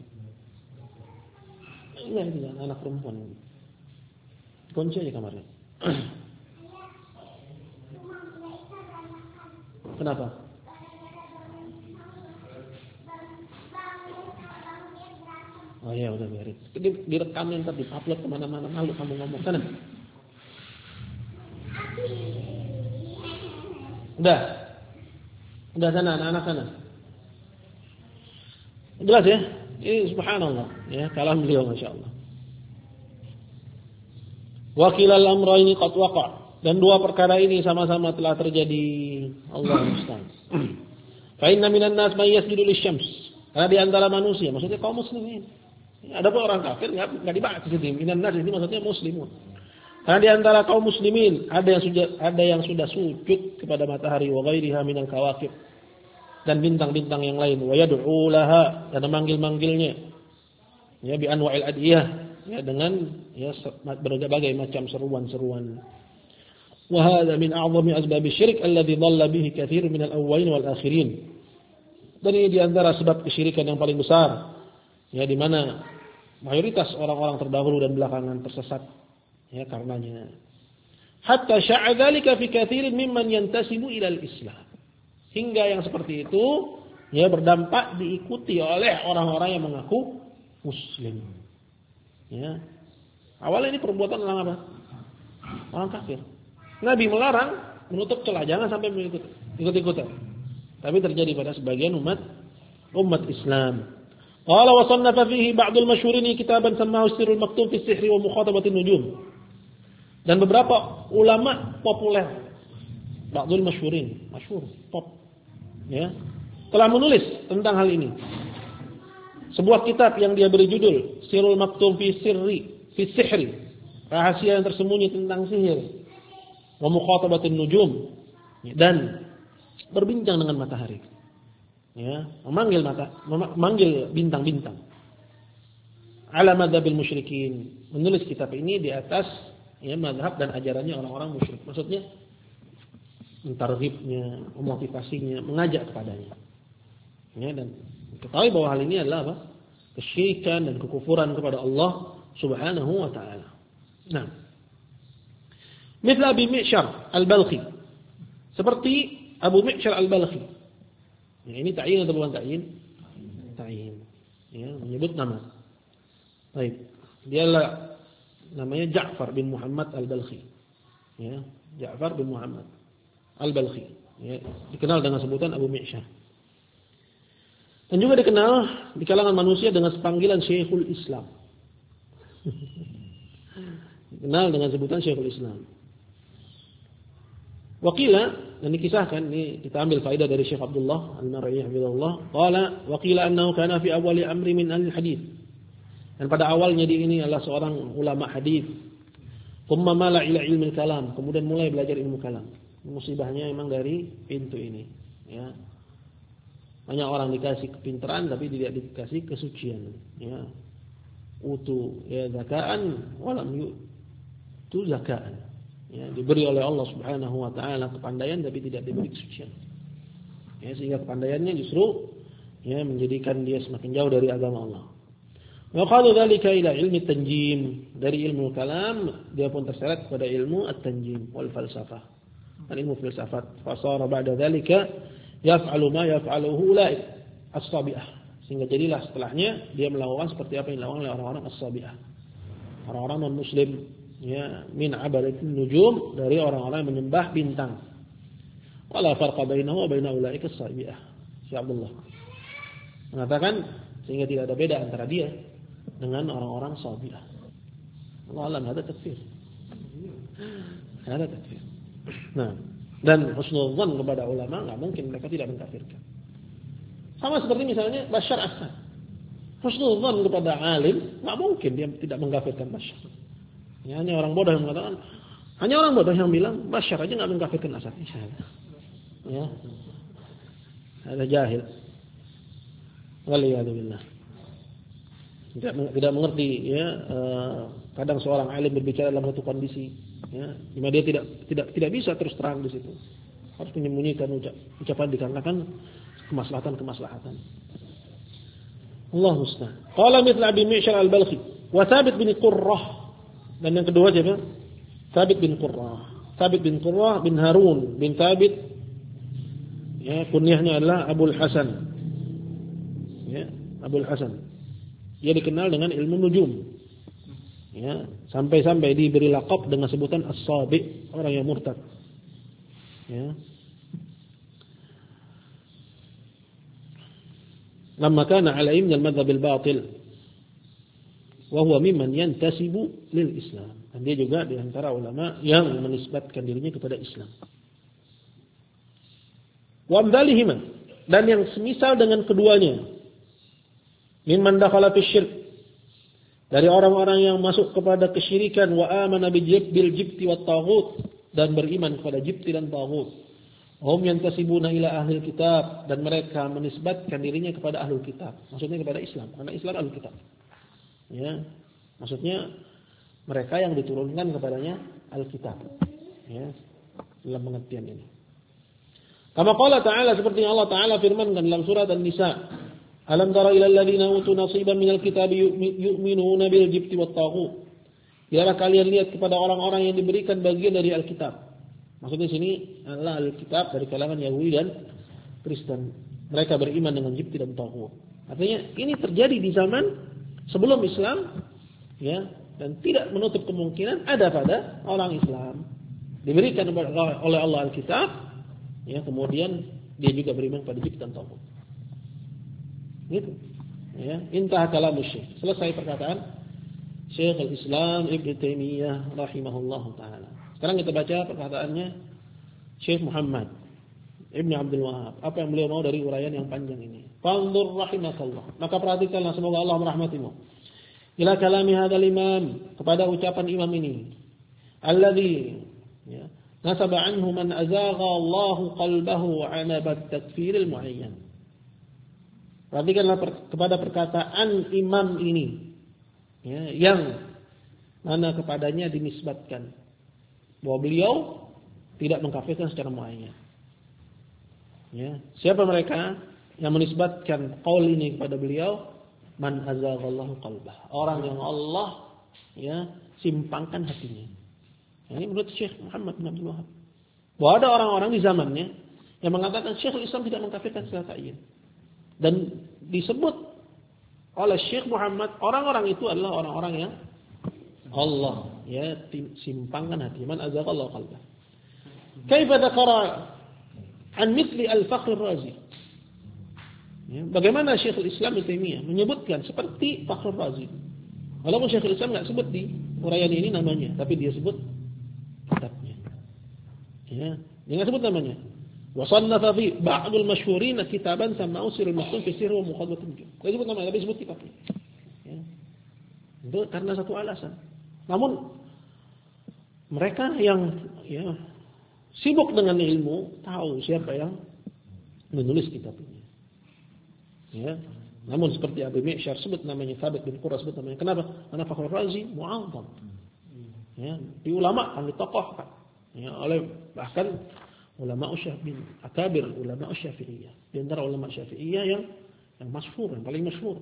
Ini anak perempuan. Kunci aja kamarnya. Kenapa? Oh ya, udah biarin. Direkam ntar di-upload kemana-mana, malu kamu ngomong sana. Udah sana, anak-anak sana. Jelas ya? Ini subhanallah, ya, kalam beliau masyaallah. Wakilal amraini qad waqa, dan dua perkara ini sama-sama telah terjadi. Allah musta'an. Fa inna minan nas may yasjudu lisyams. Karena di antara manusia, maksudnya kaum muslimin. Ada pun orang kafir enggak dibahas di sini. Minan nas ini maksudnya muslimun. Karena di antara kaum muslimin ada yang sudah sujud kepada matahari wa ghairiha minal kawakib dan bintang-bintang yang lain, wa yad'u laha, dan memanggil-manggilnya. Ya bi anwa'il adiyah, ya dengan ya berbagai macam seruan-seruan. Wa hadha min a'zami asbab asy-syirk alladhi dhalla bihi katsirun minal awwalin wal akhirin. Dan ini di antara sebab kesyirikan yang paling besar, ya di mana mayoritas orang-orang terdahulu dan belakangan tersesat, ya karenanya. Hatta sya'a dzalika fi katsirin mimman yantasibu ila al-Islam. Hingga yang seperti itu ya berdampak diikuti oleh orang-orang yang mengaku muslim. Ya. Awalnya ini perbuatan orang apa? Orang kafir. Nabi melarang, menutup celah, jangan sampai ikut-ikutan. Tapi terjadi pada sebagian umat Islam. Qala wa sannafa fihi ba'dul masyhurin kitaban sammahu Sirrul Maktub fi Sihri wa Mukhatabatin Nujum. Dan beberapa ulama populer, ba'dul masyhurin, masyhur, top, ya, telah menulis tentang hal ini. Sebuah kitab yang dia beri judul Sirrul Maktub fi Sihri, rahasia yang tersembunyi tentang sihir, wa Mukhatabatin Nujum, dan berbincang dengan matahari. Ya, memanggil bintang-bintang. Ala madhabil musyrikin. Menulis kitab ini di atas ya mazhab dan ajarannya orang-orang musyrik. Maksudnya mentarghibnya, memotivasinya, mengajak kepadanya. Ya, dan ketahui bahwa hal ini adalah apa? Kesyirikan dan kekufuran kepada Allah Subhanahu wa taala. Nah, mithla Abi Mi'syar Al-Balkhi. Seperti Abu Mi'syar Al-Balkhi. Ya, ini ta'yin atau bukan ta'yin? Ta'yin. Ya, menyebut nama. Baik. Dialah namanya Ja'far bin Muhammad Al-Balkhi. Ya, Ja'far bin Muhammad Al-Balkhi. Ya, dikenal dengan sebutan Abu Mi'syar. Dan juga dikenal di kalangan manusia dengan panggilan Syekhul Islam. Dikenal dengan sebutan Syekhul Islam. Waqila, dan dikisahkan, ini kita ambil faedah dari Syekh Abdullah Al-Mar'i hafizahullah, qala waqila annahu kana fi awwali amri min al-hadits. Dan pada awalnya dia ini adalah seorang ulama hadis. Thumma mala ila ilmi kalam, kemudian mulai belajar ilmu kalam. Musibahnya memang dari pintu ini, ya. Banyak orang dikasih kepintaran tapi tidak dikasih kesucian, ya. Utu ya zakaan walam yu'tu zakaan. Ya, diberi oleh Allah Subhanahu wa taala kepandaian tapi tidak diberi kesucian. Ya, sehingga kepandaiannya justru ya menjadikan dia semakin jauh dari agama Allah. Wa qalu dzalika ila ilmi tanjim, dari ilmu kalam dia pun terseret kepada ilmu at-tanjim wal falsafah. Dan ilmu filsafat. Fa sara ba'da dzalika yaf'alu ma yaf'aluhu ulaik as-sabi'ah. Sehingga jadilah setelahnya dia melakukan seperti apa yang dilakukan oleh orang-orang as-sabi'ah. Orang-orang non-muslim, ya, min abadatin nujum, dari orang-orang yang menyembah bintang. Wala farqa bainahu wa baina ulaika as-sabi'ah. Syekh Abdullah mengatakan sehingga tidak ada beda antara dia dengan orang-orang sabi'ah. Allah alam, ada takfir. Ada takfir. Nah, dan husnul dzan kepada ulama enggak mungkin mereka tidak mengkafirkan. Sama seperti misalnya Bashar Assad. Husnul dzan kepada alim enggak mungkin dia tidak mengkafirkan Bashar. Ya, hanya orang bodoh yang mengatakan, hanya orang bodoh yang bilang Bashar aja enggak mengkafirkan Assad. Ya. Ada jahil. Waliyadzubillah. Tidak mengerti, ya. Kadang seorang alim berbicara dalam satu kondisi, ya, di mana dia tidak bisa terus terang di situ. Harus menyembunyikan ucapan dikarenakan kemaslahatan. Allah musta'an. Qala mithla Abi Mi'syar Al-Balkhi wa Thabit bin Qurrah. Dan yang kedua siapa? Thabit bin Qurrah. Thabit bin Qurrah bin Harun bin Thabit. Ya, kunyahnya adalah Abul Hasan. Ya, Abul Hasan. Dia dikenal dengan ilmu nujum. Ya, sampai-sampai diberi laqab dengan sebutan as-sabi', orang yang murtad. Ya. Lamma kana 'ala ilmi al-madhhab al-batil wa huwa mimman yantasibu lil Islam. Dan dia juga di antara ulama yang menisbatkan dirinya kepada Islam. Wa amdalihima, dan yang semisal dengan keduanya. Mimman dakhala fi syirk, dari orang-orang yang masuk kepada kesyirikan, wa amana bil jibti wat taghut, dan beriman kepada jibti dan taghut. Hum yantasibuna ila ahli kitab, dan mereka menisbatkan dirinya kepada ahli kitab. Maksudnya kepada Islam, karena Islam ahli kitab. Ya, maksudnya mereka yang diturunkan kepadanya Alkitab. Ya, dalam pengertian ini. Kama qala ta'ala, seperti yang Allah Ta'ala firmankan dalam surat An-Nisa. Alam tara ila alladziina utu nasiban minal kitabi yu'minuna bil jibti wat taghut. Biarlah kalian lihat kepada orang-orang yang diberikan bagian dari Alkitab. Maksudnya sini adalah Alkitab dari kalangan Yahudi dan Kristen. Mereka beriman dengan jibti dan taghut. Artinya ini terjadi di zaman sebelum Islam, ya, dan tidak menutup kemungkinan ada pada orang Islam diberikan oleh Allah Alkitab, ya, kemudian dia juga beriman pada jibti dan taghut. Gitu. Ya, intah kalam Syekh. Selesai perkataan Syekh al-Islam Ibnu Taimiyah rahimahullahu taala. Sekarang kita baca perkataannya Syekh Muhammad Ibnu Abdul Wahhab. Apa yang beliau mau dari uraian yang panjang ini? Fanzur rahimakallah. Maka perhatikanlah, semoga Allah merahmatimu. Ila kalami hadzal imam, kepada ucapan imam ini. Alladzi, ya, nasaba anhu man azagha Allahu qalbahu 'ala at-takfiril muayyan. Perhatikanlah kepada perkataan imam ini, ya, yang mana kepadanya dinisbatkan bahwa beliau tidak mengkafirkan secara muayyan. Ya, siapa mereka yang menisbatkan qaul ini kepada beliau? Man azaghallahu qalbah, orang yang Allah, ya, simpangkan hatinya. Ini menurut Syekh Muhammad bin Abdul Wahhab. Bahwa ada orang-orang di zamannya yang mengatakan Syekhul Islam tidak mengkafirkan secara ta'yin. Dan disebut oleh Syekh Muhammad, orang-orang itu adalah orang-orang yang Allah, ya, simpangkan hati. Man azaghallahu qalbah. Kaifa dzakara an mithli al-Fakhr ar-Razi. Ya, bagaimana Syekhul Islam Ibnu Taimiyah menyebutkan seperti Fakhr ar-Razi. Walaupun Syekhul Islam enggak sebut di uraian ini namanya, tapi dia sebut kitabnya. Ya, dia enggak sebut namanya. Wa sannafa fi ba'd al-mashhurin kitaban sama'u sirrul maktub fi sirr wa muqaddamatun. Dia sebut namanya, tapi sebut kitabnya. Ya. Itu karena satu alasan. Namun mereka yang, ya, sibuk dengan ilmu tahu siapa yang menulis kitab ini. Ya. Namun seperti Abi Mi'syar sebut namanya, Thabit bin Qurra sebut namanya. Kenapa? Karena Fakhr Razi mu'azzam. Ya, diulamakan, ditokohkan, ya, oleh bahkan ulama Syafi'i, akabir ulama Syafi'iyah. Di antara ulama Syafi'iyah yang masyhur, yang paling masyhur.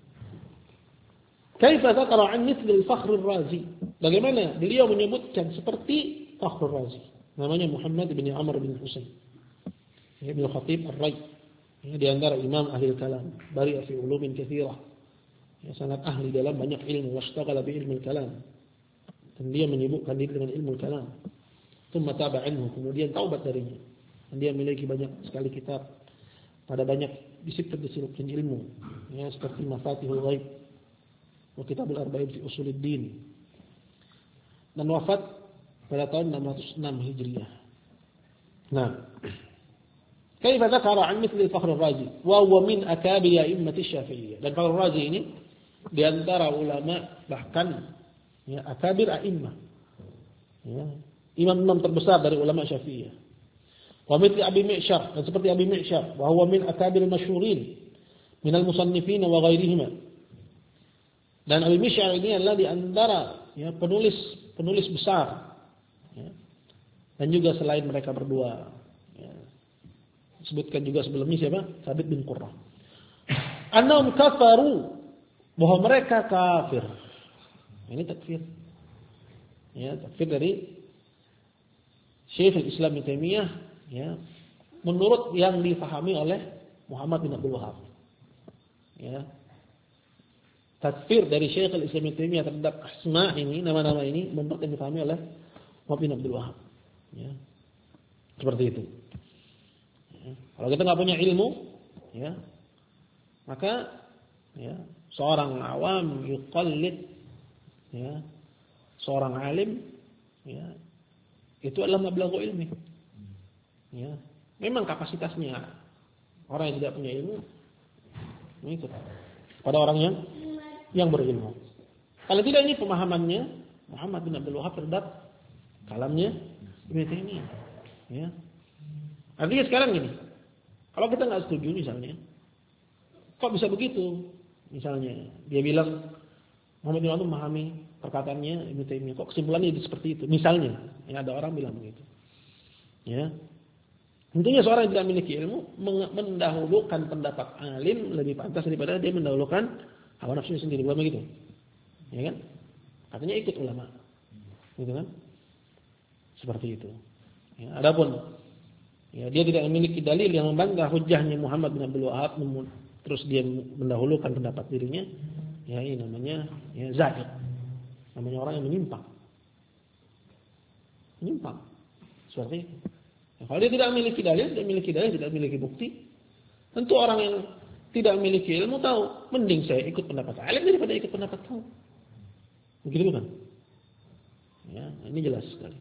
Kaifa dzakara an mithli al-Fakhr ar-Razi? Bagaimana beliau menyebutkan seperti Fakhr ar-Razi? Namanya Muhammad bin Amr bin Husain. Ya, Ibnu Khatib Ar-Rai. Ya, di antara imam ahli kalam, bari' fi ulumin katsirah. Ya, sangat ahli dalam banyak ilmu, washtaghala bi ilmi kalam. Dan dia menyibukkan diri dengan ilmu kalam. Tsumma taba anhu, kemudian taubat darinya. Dan dia memiliki banyak sekali kitab pada banyak disiplin ilmu, ya, seperti Mafatihul Ghaib wa Kitabul Arba'in fi Usuluddin. Dan wafat pada tahun 606 Hijriah. Nah, kaifa dzakara an mithli Fakhr ar-Razi wa huwa min akabir a'immati Syafi'iyah. Dan Fakhr ar-Razi ini di antara ulama, bahkan, ya, akabir a'immah. Ya, imam-imam terbesar dari ulama Syafi'iyah. Wa mithli Abi Mi'syar, dan seperti Abi Mi'syar, wa huwa min akabir masyhurin min al-musannifin wa ghairihima. Dan Abi Mi'syar ini adalah di antara, ya, penulis besar, ya, dan juga selain mereka berdua, ya, disebutkan juga sebelumnya siapa? Thabit bin Qurra. Annahum kafaru, bahwa mereka kafir. Ini takfir. Ya, takfir dari Syekh Islam Ibnu Taimiyah, ya, menurut yang difahami oleh Muhammad bin Abdul Wahhab. Ya. Takfir dari Syekh Islam Ibnu Taimiyah terhadap asma ini, nama-nama ini, menurut yang difahami oleh Muhammad bin Abdul Wahhab. Ya. Seperti itu. Ya. Kalau kita nggak punya ilmu, ya, maka, ya, seorang awam yuqallid, ya, seorang alim, ya, itu adalah mablaghu ilmi. Ya, memang kapasitasnya Orang yang tidak punya ilmu mengikut pada orang yang berilmu. Kalau tidak, ini pemahamannya Muhammad bin Abdul Wahhab terhadap kalamnya Ibnu Taimiyah. Ya. Artinya sekarang gini, kalau kita nggak setuju misalnya, kok bisa begitu? Misalnya dia bilang Muhammad bin Abdul Wahhab memahami perkataannya Ibnu Taimiyah, kok kesimpulannya seperti itu? Misalnya, ya ada orang bilang begitu. Ya. Tentunya seorang yang tidak memiliki ilmu mendahulukan pendapat alim lebih pantas daripada dia mendahulukan hawa nafsunya sendiri, bukan begitu? Ya kan? Artinya ikut ulama. Gitu kan? Seperti itu. Ya, adapun ya, dia tidak memiliki dalil yang membantah hujahnya Muhammad bin Abdul Wahhab, terus dia mendahulukan pendapat dirinya, ya ini namanya ya zaid. Namanya orang yang menyimpang. Menyimpang. Seperti itu. Ya, kalau dia tidak memiliki dalil, tidak memiliki bukti, tentu orang yang tidak memiliki ilmu tahu, mending saya ikut pendapat alim daripada ikut pendapat kamu. Begitu kan? Ya, ini jelas sekali.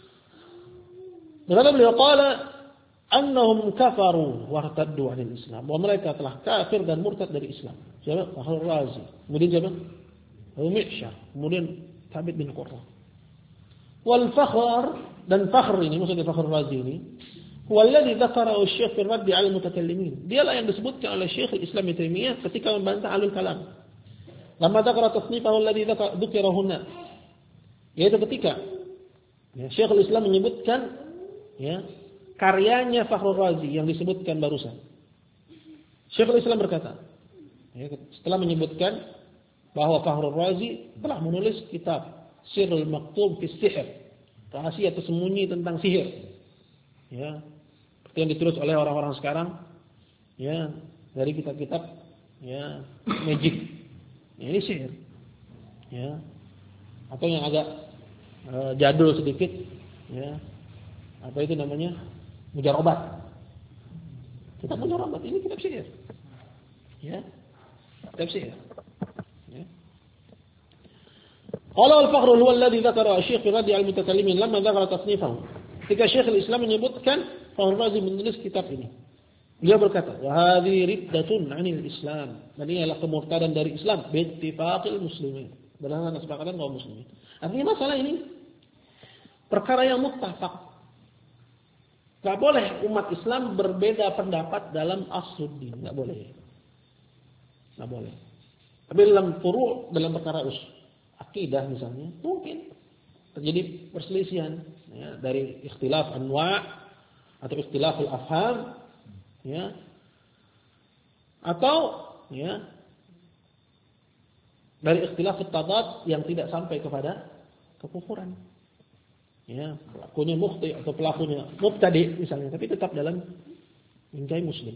Berkata beliau, qala annahum kafaru wa irtaddu 'anil Islam. Bahwa mereka telah kafir dan murtad dari Islam. Siapa? Fakhrul Razi. Kemudian siapa? Abu Mi'syar. Kemudian Thabit bin Qurra. Wal fakhr, dan fakhr ini maksudnya Fakhrul Razi ini, huwa alladhi dzakarahu Syekh fi radd 'ala al-mutakallimin. Dialah yang disebutkan oleh Syekh Islam Ibnu Taimiyah ketika membantah ahlul kalam. Lamma dzakara tasnifahu alladhi dzukira huna. Yaitu ketika ya, Syekhul Islam menyebutkan ya, karyanya Fakhrul Razi yang disebutkan barusan. Syekhul Islam berkata, ya, setelah menyebutkan bahwa Fakhrul Razi telah menulis kitab Sirrul Maktub fi Sihr, rahasia tersembunyi tentang sihir. Ya, seperti yang ditulis oleh orang-orang sekarang, ya, dari kitab-kitab ya magic. Ya, ini sihir. Ya. Atau yang agak jadul sedikit, ya. Apa itu namanya? Mujarobat. Kitab mujarobat ini kitab sihir. Ya. Kitab sihir. Ya. Qala al-Fakhr huwa alladhi dzakara Syekh fi Radi' al-Mutakallimin lamma dzakara tasnifahu. Ketika Syekh al-Islam menyebutkan Fakhrul Razi menulis kitab ini. Dia berkata, "Wa hadhihi riddatun 'anil Islam." Dan ini adalah kemurtadan dari Islam bi ittifaqil muslimin. Berdasarkan kesepakatan kaum muslimin. Artinya masalah ini perkara yang muttafaq. Enggak boleh umat Islam berbeda pendapat dalam asluddin, enggak boleh. Enggak boleh. Tapi dalam furu', dalam perkara akidah misalnya, mungkin terjadi perselisihan ya, dari ikhtilaf anwa' atau ikhtilaful afham ya, atau ya dari ikhtilaf tadad yang tidak sampai kepada kekufuran. Ya, pelakunya mukhti atau pelakunya mubtadi misalnya, tapi tetap dalam bingkai muslim.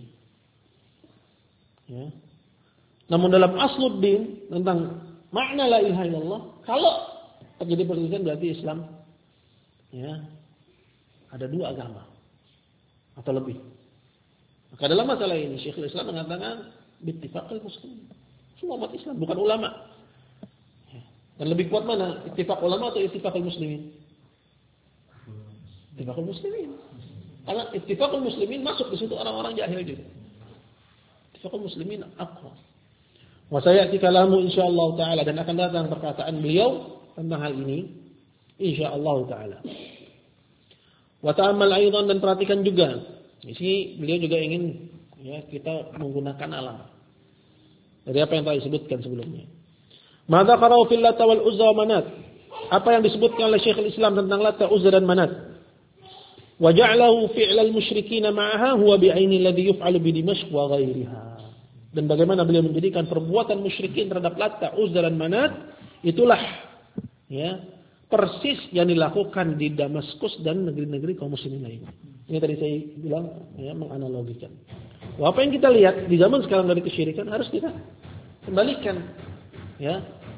Ya. Namun dalam asluddin tentang makna la ilaha illallah, kalau terjadi perselisihan berarti Islam ya ada dua agama atau lebih. Maka dalam masalah ini Syekhul Islam mengatakan bittifaqil muslimin. Semua umat Islam, bukan ulama. Dan lebih kuat mana? Ittifaq ulama atau ittifaqul muslimin? Ittifaqul muslimin. Karena ittifaqul muslimin masuk di situ orang-orang jahil juga. Ittifaqul muslimin aqwa. Wa sayati kalamu insyaallah taala, dan akan datang perkataan beliau tentang hal ini insyaallah taala. Wa ta'ammal aidan, dan perhatikan juga. Di sini beliau juga ingin ya kita menggunakan alam. Dari apa yang telah disebutkan sebelumnya. Madza qara'u fil Lat wal Uzza wa Manat. Apa yang disebutkan oleh Syekhul Islam tentang Lat, Uzza dan Manat. Wa ja'alahu fi'lal musyrikin ma'aha huwa bi'aini alladhi yuf'alu bi Dimashq wa ghairiha. Dan bagaimana beliau menjadikan perbuatan musyrikin terhadap Lat, Uzza dan Manat itulah ya persis yang dilakukan di Damaskus dan negeri-negeri kaum muslimin lain. Ini tadi saya bilang ya menganalogikan. Apa yang kita lihat di zaman sekarang dari kesyirikan harus kita kembalikan. Ya.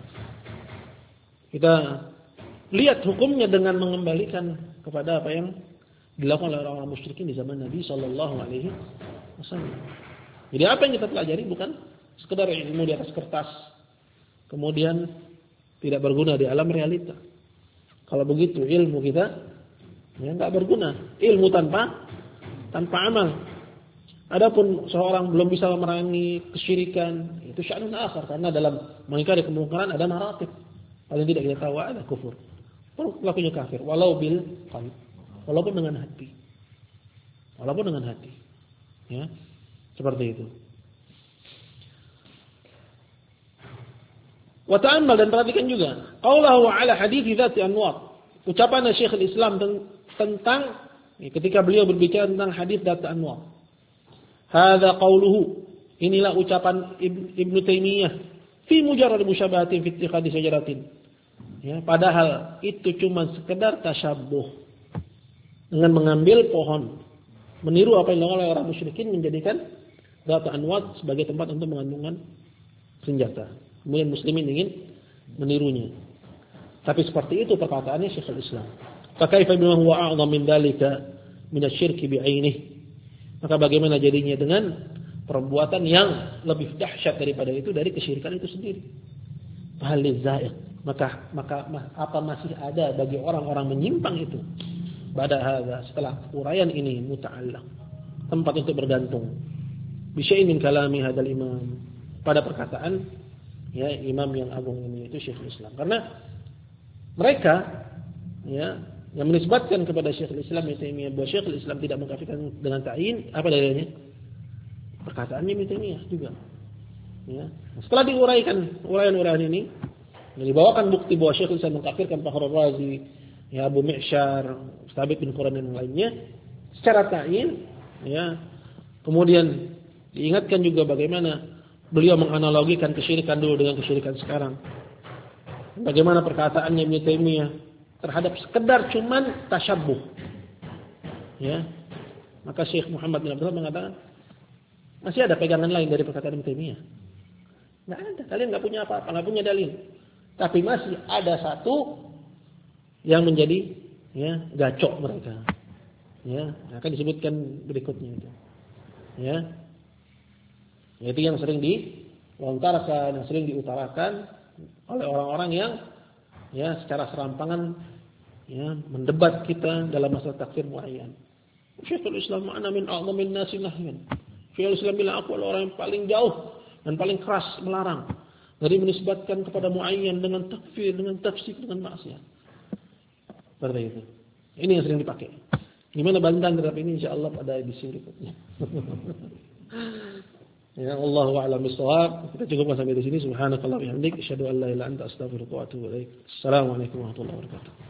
Kita lihat hukumnya dengan mengembalikan kepada apa yang dilakukan oleh orang-orang musyrikin di zaman Nabi sallallahu alaihi wasallam. Jadi apa yang kita pelajari bukan sekedar ilmu di atas kertas, kemudian tidak berguna di alam realita. Kalau begitu ilmu kita ya enggak berguna. Ilmu tanpa amal. Adapun seorang belum bisa memerangi kesyirikan, itu sya'nun akhar, karena dalam mengingkari kemungkaran ada maratib. Paling tidak kita tahu ada kufur. Pelakunya kafir, walau bil qalb, walaupun dengan hati. Walaupun dengan hati. Ya. Seperti itu. Wa ta'ammal, dan perhatikan juga qaulahu ala hadits dzati anwar. Ucapan Syekhul Islam tentang ketika beliau berbicara tentang hadis dzati anwar. Hadza qauluhu, inilah ucapan Ibnu Taimiyah fi mujarrad musyabahatin fi ittikhadi syajaratin. Ya, padahal itu cuma sekedar tasyabbuh dengan mengambil pohon, meniru apa yang dilakukan oleh orang musyrikin, menjadikan dzati anwar sebagai tempat untuk mengandungkan senjata. Kemudian muslimin ingin menirunya. Tapi seperti itu perkataannya Syekhul Islam. Fa kaifa bima huwa a'dham min dzalika min asy-syirki bi'ainihi. Maka bagaimana jadinya dengan perbuatan yang lebih dahsyat daripada itu, dari kesyirikan itu sendiri. Fahal liza'iq, maka apa masih ada bagi orang-orang menyimpang itu? Ba'da hadza, setelah uraian ini, muta'allaq, tempat untuk bergantung. Bi syai'in min kalami hadzal imam, pada perkataan ya imam yang agung ini, itu Syekhul Islam. Karena mereka ya yang menisbatkan kepada Syekhul Islam Ibnu Taimiyah bahwa Syekhul Islam tidak mengkafirkan dengan ta'yin, apa dalilnya? Perkataannya Ibnu Taimiyah juga. Ya. Setelah diuraikan uraian-uraian ini, dibawakan bukti bahwa Syekhul Islam mengkafirkan Fakhrul Razi, ya Abu Mi'syar, Thabit bin Quran dan lainnya secara ta'yin, ya. Kemudian diingatkan juga bagaimana beliau menganalogikan kesyirikan dulu dengan kesyirikan sekarang. Bagaimana perkataannya Ibnu Taimiyah terhadap sekedar cuman tasyabbuh. Ya. Maka Syekh Muhammad bin Abdullah mengatakan, masih ada pegangan lain dari perkataan Ibnu Taimiyah? Enggak ada. Kalian enggak punya apa-apa, enggak punya dalil. Tapi masih ada satu yang menjadi ya gacok mereka. Ya, akan disebutkan berikutnya itu. Ya. Yaitu yang sering dilontarkan, yang sering diutarakan oleh orang-orang yang ya secara serampangan ya mendebat kita dalam masalah takfir muayyan. Syekhul Islam ma'ana min a'dhamin nasi nahyan. Syekhul Islam bilang, aku adalah orang yang paling jauh dan paling keras melarang dari menisbatkan kepada muayyan dengan takfir, dengan tafsir, dengan maksiat. Seperti itu. Ini yang sering dipakai. Gimana bantahan terhadap ini, insyaallah pada edisi berikutnya. Ya Allah a'lam bishawab. Kita cukupkan sampai di sini. Subhanakallah wa bihamdik, asyhadu an la ilaha illa anta, astaghfiruka wa atubu ilaik. Assalamualaikum warahmatullahi wabarakatuh.